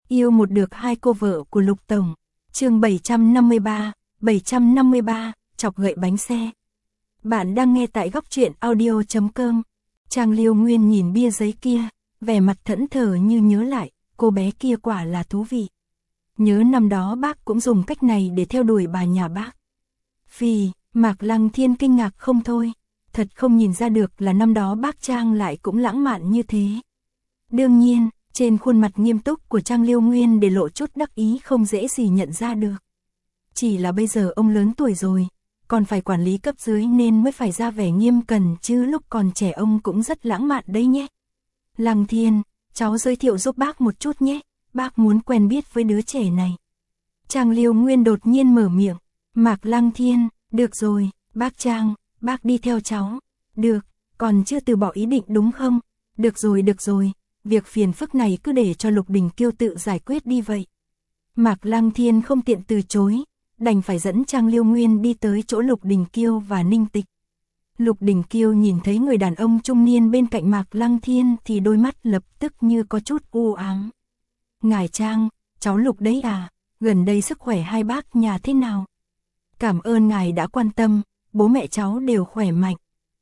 Yêu một được hai cô vợ của Lục Tổng. Chương 753, chọc gậy bánh xe. Bạn đang nghe tại góc truyện audio.com. Trang Liêu Nguyên nhìn bia giấy kia, vẻ mặt thẫn thờ như nhớ lại, cô bé kia quả là thú vị. Nhớ năm đó bác cũng dùng cách này để theo đuổi bà nhà bác. Phì, Mạc Lăng Thiên kinh ngạc không thôi, thật không nhìn ra được là năm đó bác Trang lại cũng lãng mạn như thế. Đương nhiên, trên khuôn mặt nghiêm túc của Trang Liêu Nguyên để lộ chút đắc ý không dễ gì nhận ra được. Chỉ là bây giờ ông lớn tuổi rồi, còn phải quản lý cấp dưới nên mới phải ra vẻ nghiêm cẩn, chứ lúc còn trẻ ông cũng rất lãng mạn đấy nhé. Lăng Thiên, cháu giới thiệu giúp bác một chút nhé, bác muốn quen biết với đứa trẻ này. Trang Liêu Nguyên đột nhiên mở miệng. Mạc Lăng Thiên, được rồi, bác Trang, bác đi theo cháu. Được, còn chưa từ bỏ ý định đúng không? Được rồi, việc phiền phức này cứ để cho Lục Đình Kiêu tự giải quyết đi vậy. Mạc Lăng Thiên không tiện từ chối, đành phải dẫn Trang Liêu Nguyên đi tới chỗ Lục Đình Kiêu và Ninh Tịch. Lục Đình Kiêu nhìn thấy người đàn ông trung niên bên cạnh Mạc Lăng Thiên thì đôi mắt lập tức như có chút u ám. Ngài Trang, cháu Lục đấy à, gần đây sức khỏe hai bác nhà thế nào? Cảm ơn ngài đã quan tâm, bố mẹ cháu đều khỏe mạnh.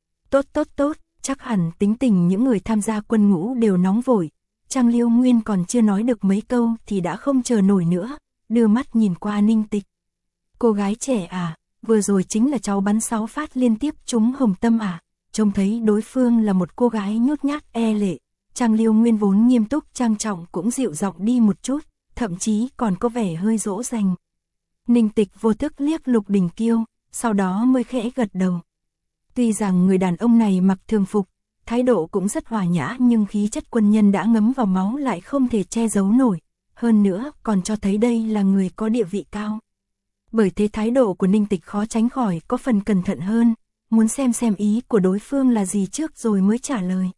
Tốt, chắc hẳn tính tình những người tham gia quân ngũ đều nóng vội. Trang Liêu Nguyên còn chưa nói được mấy câu thì đã không chờ nổi nữa, đưa mắt nhìn qua Ninh Tịch. Cô gái trẻ à, vừa rồi chính là cháu bắn 6 phát liên tiếp trúng hồng tâm à? Trông thấy đối phương là một cô gái nhút nhát e lệ, Trang Liêu Nguyên vốn nghiêm túc trang trọng cũng dịu giọng đi một chút, thậm chí còn có vẻ hơi dỗ dành. Ninh Tịch vô thức liếc Lục Đình Kiêu, sau đó mới khẽ gật đầu. Tuy rằng người đàn ông này mặc thường phục, thái độ cũng rất hòa nhã, nhưng khí chất quân nhân đã ngấm vào máu lại không thể che giấu nổi, hơn nữa còn cho thấy đây là người có địa vị cao. Bởi thế thái độ của Ninh Tịch khó tránh khỏi có phần cẩn thận hơn, muốn xem ý của đối phương là gì trước rồi mới trả lời.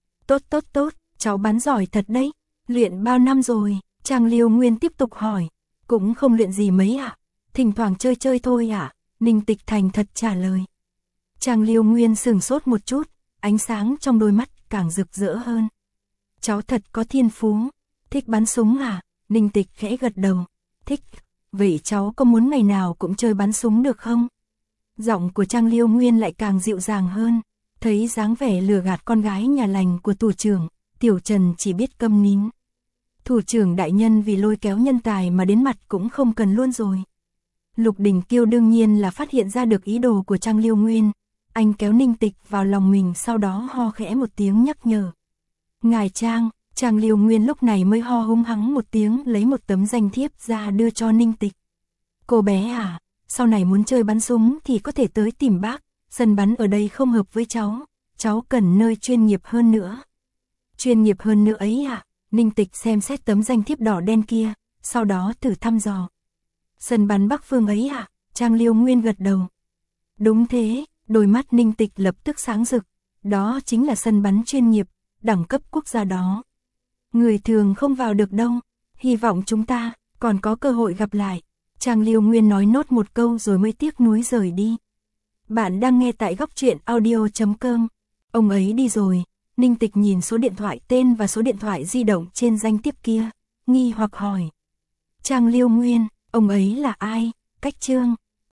Tốt, cháu bắn giỏi thật đấy, luyện bao năm rồi? Trang Liêu Nguyên tiếp tục hỏi. Cũng không luyện gì mấy ạ, thỉnh thoảng chơi thôi ạ. Ninh Tịch thành thật trả lời. Trang Liêu Nguyên sửng sốt một chút, ánh sáng trong đôi mắt càng rực rỡ hơn. Cháu thật có thiên phú, thích bắn súng à? Ninh Tịch khẽ gật đầu. Thích, vậy cháu có muốn ngày nào cũng chơi bắn súng được không? Giọng của Trang Liêu Nguyên lại càng dịu dàng hơn, thấy dáng vẻ lừa gạt con gái nhà lành của thủ trưởng, Tiểu Trần chỉ biết câm nín. Thủ trưởng đại nhân vì lôi kéo nhân tài mà đến mặt cũng không cần luôn rồi. Lục Đình Kiêu đương nhiên là phát hiện ra được ý đồ của Trang Liêu Nguyên, anh kéo Ninh Tịch vào lòng mình, sau đó ho khẽ một tiếng nhắc nhở. Ngài Trang, Trang Liêu Nguyên lúc này mới ho hung hắng một tiếng, lấy một tấm danh thiếp ra đưa cho Ninh Tịch. Cô bé à, sau này muốn chơi bắn súng thì có thể tới tìm bác, sân bắn ở đây không hợp với cháu cần nơi chuyên nghiệp hơn nữa. Chuyên nghiệp hơn nữa ấy à? Ninh Tịch xem xét tấm danh thiếp đỏ đen kia, sau đó thử thăm dò. Sân bắn Bắc Phương ấy à? Trang Liêu Nguyên gật đầu. Đúng thế, đôi mắt Ninh Tịch lập tức sáng rực, đó chính là sân bắn chuyên nghiệp, đẳng cấp quốc gia đó. Người thường không vào được đâu, hy vọng chúng ta còn có cơ hội gặp lại. Trang Liêu Nguyên nói nốt một câu rồi mới tiếc nuối rời đi. Bạn đang nghe tại góc truyện audio.com. Ông ấy đi rồi. Ninh Tịch nhìn số điện thoại tên và số điện thoại di động trên danh thiếp kia, nghi hoặc hỏi. Trang Liêu Nguyên, ông ấy là ai? Cách Trương.